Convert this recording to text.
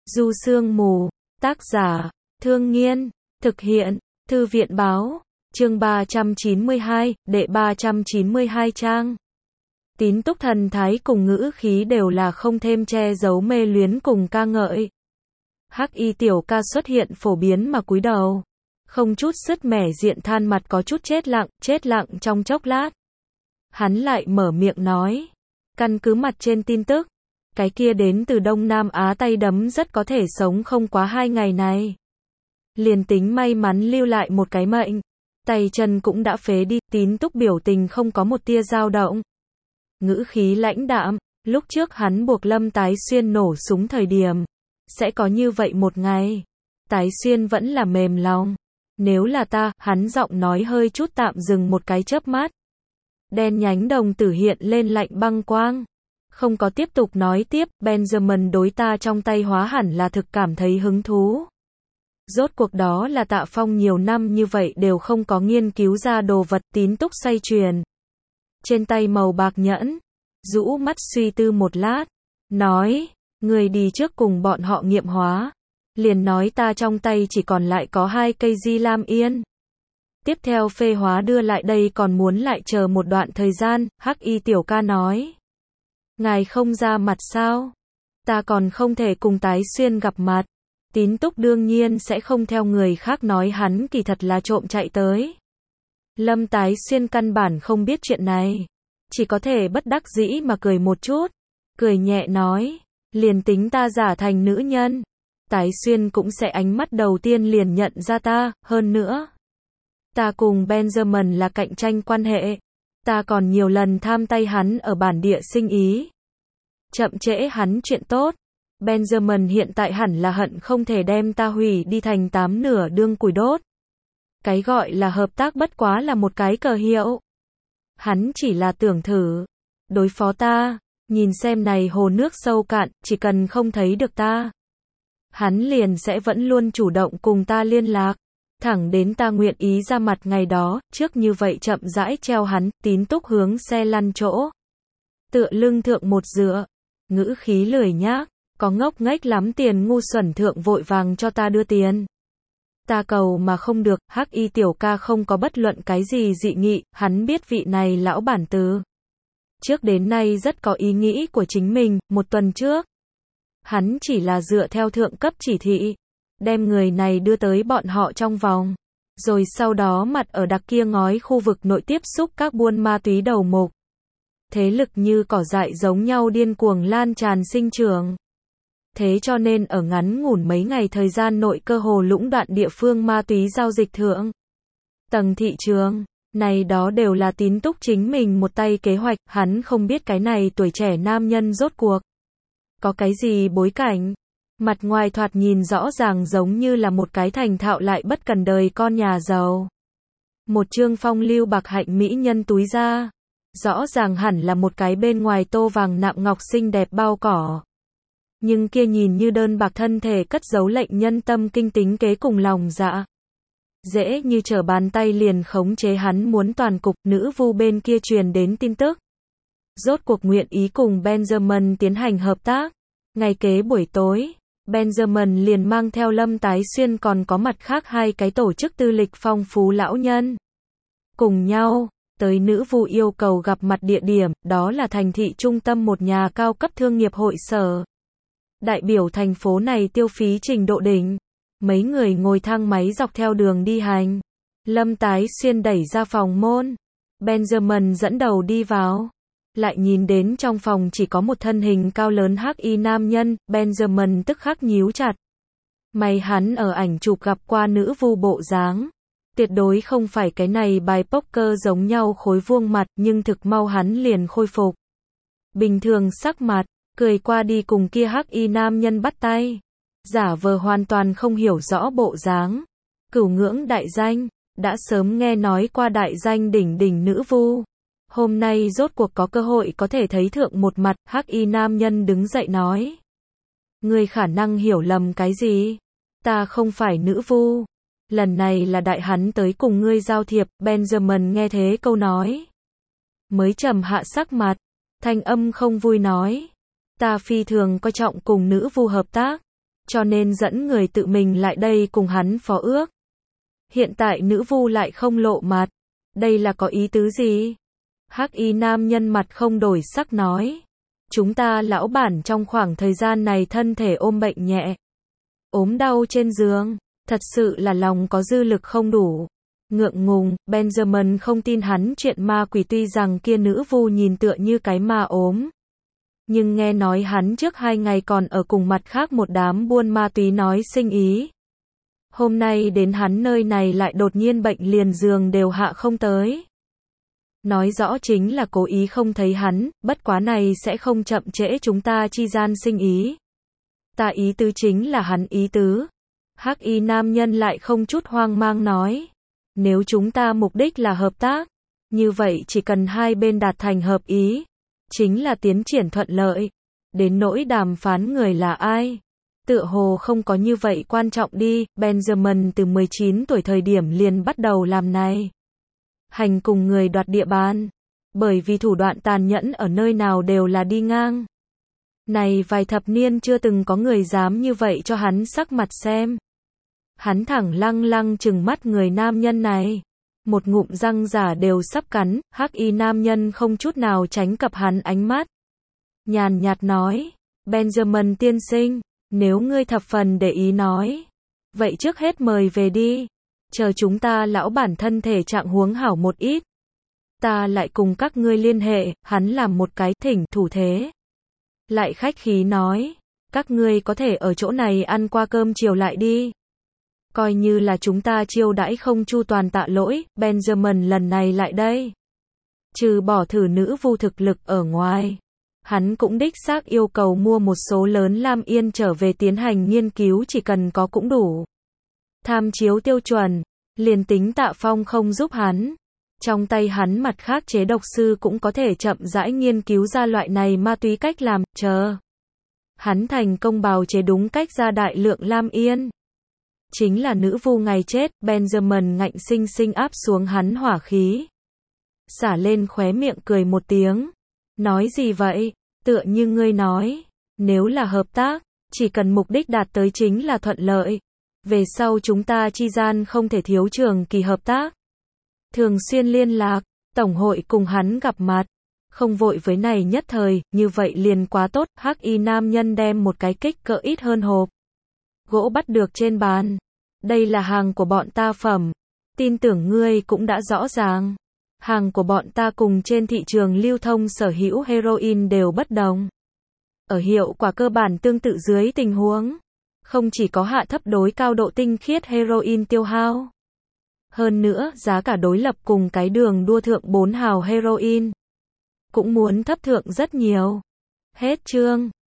Du Sương Mù, tác giả, Thương Nghiên, thực hiện, Thư viện Báo, chương 392, đệ 392 trang. Tín túc thần thái cùng ngữ khí đều là không thêm che giấu mê luyến cùng ca ngợi. Hắc y tiểu ca xuất hiện phổ biến mà cúi đầu, không chút sứt mẻ diện than mặt có chút chết lặng trong chốc lát. Hắn lại mở miệng nói, căn cứ mặt trên tin tức, cái kia đến từ Đông Nam Á tay đấm rất có thể sống không quá 2 ngày này. Liền tính may mắn lưu lại một cái mệnh, tay chân cũng đã phế đi. Tín túc biểu tình không có một tia dao động, ngữ khí lãnh đạm. Lúc trước hắn buộc Lâm Tái Xuyên nổ súng thời điểm, sẽ có như vậy một ngày. Tái Xuyên vẫn là mềm lòng. Nếu là ta, hắn giọng nói hơi chút tạm dừng một cái chớp mắt. Đen nhánh đồng tử hiện lên lạnh băng quang. Không có tiếp tục nói tiếp. Benjamin đối ta trong tay hóa hẳn là thực cảm thấy hứng thú. Rốt cuộc đó là Tạ Phong nhiều năm như vậy đều không có nghiên cứu ra đồ vật. Tín túc xoay truyền trên tay màu bạc nhẫn, rũ mắt suy tư một lát, nói, người đi trước cùng bọn họ nghiệm hóa. Liền nói ta trong tay chỉ còn lại có 2 cây Di Lam Yên. Tiếp theo phê hóa đưa lại đây còn muốn lại chờ một đoạn thời gian. Hắc y tiểu ca nói, ngài không ra mặt sao? Ta còn không thể cùng Tái Xuyên gặp mặt. Tín túc đương nhiên sẽ không theo người khác nói hắn kỳ thật là trộm chạy tới. Lâm Tái Xuyên căn bản không biết chuyện này, chỉ có thể bất đắc dĩ mà cười một chút, cười nhẹ nói, liền tính ta giả thành nữ nhân, Tái Xuyên cũng sẽ ánh mắt đầu tiên liền nhận ra ta. Hơn nữa, ta cùng Benjamin là cạnh tranh quan hệ, ta còn nhiều lần tham tay hắn ở bản địa sinh ý, chậm trễ hắn chuyện tốt. Benjamin hiện tại hẳn là hận không thể đem ta hủy đi thành 8 nửa đương củi đốt. Cái gọi là hợp tác bất quá là một cái cờ hiệu. Hắn chỉ là tưởng thử đối phó ta, nhìn xem này hồ nước sâu cạn, chỉ cần không thấy được ta, hắn liền sẽ vẫn luôn chủ động cùng ta liên lạc, thẳng đến ta nguyện ý ra mặt ngày đó. Trước như vậy chậm rãi treo hắn. Tín túc hướng xe lăn chỗ, tựa lưng thượng một dựa, ngữ khí lười nhác, có ngốc nghếch lắm tiền ngu xuẩn thượng vội vàng cho ta đưa tiền. Ta cầu mà không được. Hắc y tiểu ca không có bất luận cái gì dị nghị, hắn biết vị này lão bản từ trước đến nay rất có ý nghĩ của chính mình. Một tuần trước, hắn chỉ là dựa theo thượng cấp chỉ thị, đem người này đưa tới bọn họ trong vòng, rồi sau đó mặt ở đặc kia ngói khu vực nội tiếp xúc các buôn ma túy đầu mục. Thế lực như cỏ dại giống nhau điên cuồng lan tràn sinh trưởng. Thế cho nên ở ngắn ngủn mấy ngày thời gian nội cơ hồ lũng đoạn địa phương ma túy giao dịch thượng tầng thị trường. Này đó đều là Tín túc chính mình một tay kế hoạch. Hắn không biết cái này tuổi trẻ nam nhân rốt cuộc có cái gì bối cảnh. Mặt ngoài thoạt nhìn rõ ràng giống như là một cái thành thạo lại bất cần đời con nhà giàu. Một trương phong lưu bạc hạnh mỹ nhân túi ra. Rõ ràng hẳn là một cái bên ngoài tô vàng nạm ngọc xinh đẹp bao cỏ. Nhưng kia nhìn như đơn bạc thân thể cất giấu lệnh nhân tâm kinh tính kế cùng lòng dạ. Dễ như trở bàn tay liền khống chế hắn muốn toàn cục. Nữ vu bên kia truyền đến tin tức, rốt cuộc nguyện ý cùng Benjamin tiến hành hợp tác. Ngày kế buổi tối, Benjamin liền mang theo Lâm Tái Xuyên còn có mặt khác 2 cái tổ chức tư lịch phong phú lão nhân cùng nhau tới nữ vu yêu cầu gặp mặt địa điểm, đó là thành thị trung tâm một nhà cao cấp thương nghiệp hội sở. Đại biểu thành phố này tiêu phí trình độ đỉnh. Mấy người ngồi thang máy dọc theo đường đi hành. Lâm Tái Xuyên đẩy ra phòng môn, Benjamin dẫn đầu đi vào. Lại nhìn đến trong phòng chỉ có một thân hình cao lớn hắc y nam nhân. Benjamin tức khắc nhíu chặt mày. Hắn ở ảnh chụp gặp qua nữ vu bộ dáng, tuyệt đối không phải cái này bài poker giống nhau khối vuông mặt. Nhưng thực mau hắn liền khôi phục bình thường sắc mặt, cười qua đi cùng kia hắc y nam nhân bắt tay, giả vờ hoàn toàn không hiểu rõ bộ dáng. Cửu ngưỡng đại danh, đã sớm nghe nói qua đại danh đỉnh đỉnh nữ vu, hôm nay rốt cuộc có cơ hội có thể thấy thượng một mặt. Hắc y nam nhân đứng dậy nói, ngươi khả năng hiểu lầm cái gì, ta không phải nữ vu, lần này là đại hắn tới cùng ngươi giao thiệp. Benjamin nghe thế câu nói, mới trầm hạ sắc mặt, thanh âm không vui nói, ta phi thường coi trọng cùng nữ vu hợp tác, cho nên dẫn người tự mình lại đây cùng hắn phó ước. Hiện tại nữ vu lại không lộ mặt, đây là có ý tứ gì? Hắc y nam nhân mặt không đổi sắc nói, chúng ta lão bản trong khoảng thời gian này thân thể ôm bệnh nhẹ, ốm đau trên giường, thật sự là lòng có dư lực không đủ. Ngượng ngùng, Benjamin không tin hắn chuyện ma quỷ, tuy rằng kia nữ vu nhìn tựa như cái ma ốm. Nhưng nghe nói hắn trước 2 ngày còn ở cùng mặt khác một đám buôn ma túy nói sinh ý. Hôm nay đến hắn nơi này lại đột nhiên bệnh liền giường đều hạ không tới. Nói rõ chính là cố ý không thấy hắn, bất quá này sẽ không chậm trễ chúng ta chi gian sinh ý. Ta ý tứ chính là hắn ý tứ. Hắc y nam nhân lại không chút hoang mang nói. Nếu chúng ta mục đích là hợp tác, như vậy chỉ cần hai bên đạt thành hợp ý, chính là tiến triển thuận lợi. Đến nỗi đàm phán người là ai? Tựa hồ không có như vậy quan trọng đi. Benjamin từ 19 tuổi thời điểm liền bắt đầu làm này. Hành cùng người đoạt địa bàn. Bởi vì thủ đoạn tàn nhẫn ở nơi nào đều là đi ngang. Này vài thập niên chưa từng có người dám như vậy cho hắn sắc mặt xem. Hắn thẳng lăng lăng trừng mắt người nam nhân này. Một ngụm răng giả đều sắp cắn, hắc y nam nhân không chút nào tránh cặp hắn ánh mắt. Nhàn nhạt nói, Benjamin tiên sinh, nếu ngươi thập phần để ý nói, vậy trước hết mời về đi. Chờ chúng ta lão bản thân thể trạng huống hảo một ít, ta lại cùng các ngươi liên hệ. Hắn làm một cái thỉnh thủ thế. Lại khách khí nói, các ngươi có thể ở chỗ này ăn qua cơm chiều lại đi. Coi như là chúng ta chiêu đãi không chu toàn tạ lỗi. Benjamin lần này lại đây, trừ bỏ thử nữ vu thực lực ở ngoài, hắn cũng đích xác yêu cầu mua một số lớn lam yên trở về tiến hành nghiên cứu, chỉ cần có cũng đủ. Tham chiếu tiêu chuẩn, liền tính Tạ Phong không giúp hắn, trong tay hắn mặt khác chế độc sư cũng có thể chậm rãi nghiên cứu ra loại này ma túy cách làm. Chờ hắn thành công bào chế đúng cách ra đại lượng lam yên, chính là nữ vu ngày chết. Benjamin ngạnh sinh sinh áp xuống hắn hỏa khí, xả lên khóe miệng cười một tiếng. Nói gì vậy? Tựa như ngươi nói, nếu là hợp tác, chỉ cần mục đích đạt tới chính là thuận lợi. Về sau chúng ta chi gian không thể thiếu trường kỳ hợp tác, thường xuyên liên lạc, tổng hội cùng hắn gặp mặt. Không vội với này nhất thời, như vậy liền quá tốt. Hắc y nam nhân đem một cái kích cỡ ít hơn hộp gỗ bắt được trên bàn. Đây là hàng của bọn ta phẩm. Tin tưởng ngươi cũng đã rõ ràng. Hàng của bọn ta cùng trên thị trường lưu thông sở hữu heroin đều bất đồng. Ở hiệu quả cơ bản tương tự dưới tình huống, không chỉ có hạ thấp đối cao độ tinh khiết heroin tiêu hao, hơn nữa giá cả đối lập cùng cái đường đua thượng 4 hào heroin cũng muốn thấp thượng rất nhiều. Hết chương.